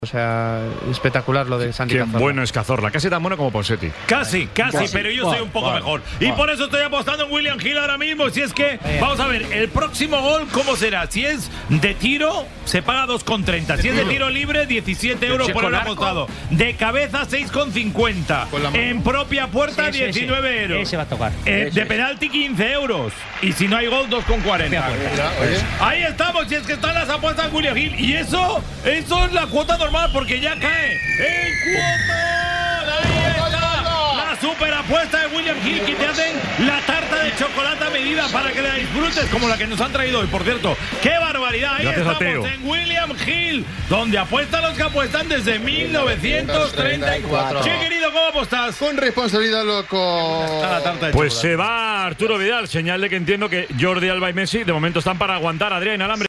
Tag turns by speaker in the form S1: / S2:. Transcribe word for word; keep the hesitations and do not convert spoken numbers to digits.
S1: O sea, espectacular lo de Santi
S2: Qué
S1: Cazorla.
S2: bueno es Cazorla, casi tan bueno como Ponseti.
S3: Casi, casi, casi, pero yo soy un poco
S2: vale,
S3: mejor.
S2: vale.
S3: Y por eso estoy apostando en William Hill ahora mismo. Si es que, vamos a ver, el próximo gol, ¿cómo será? Si es de tiro, se paga dos con treinta. Si es de tiro libre, diecisiete euros por el apostado. De cabeza, seis con cincuenta. En propia puerta,
S4: Ese, ese.
S3: diecinueve euros.
S4: Ese va a tocar.
S3: Eh,
S4: Ese,
S3: de penalti, quince euros. Y si no hay gol, dos con cuarenta. Ahí estamos, si es que están las apuestas en William Hill. Y eso, eso es la cuota normal, porque ya cae el cuotón. Ahí está la super apuesta de William Hill, que te hacen la tarta de chocolate a medida para que la disfrutes, como la que nos han traído hoy. Por cierto, ¡qué barbaridad! Ahí
S2: Gracias a
S3: estamos
S2: Teo.
S3: en William Hill, donde apuestan los que apuestan desde mil novecientos treinta y cuatro. Che, querido, ¿cómo apostas?
S5: Con responsabilidad, loco.
S3: Está la tarta de
S2: Pues
S3: chocolate.
S2: se va Arturo Vidal, señal de que entiendo que Jordi Alba y Messi de momento están para aguantar. Adrián Alambre.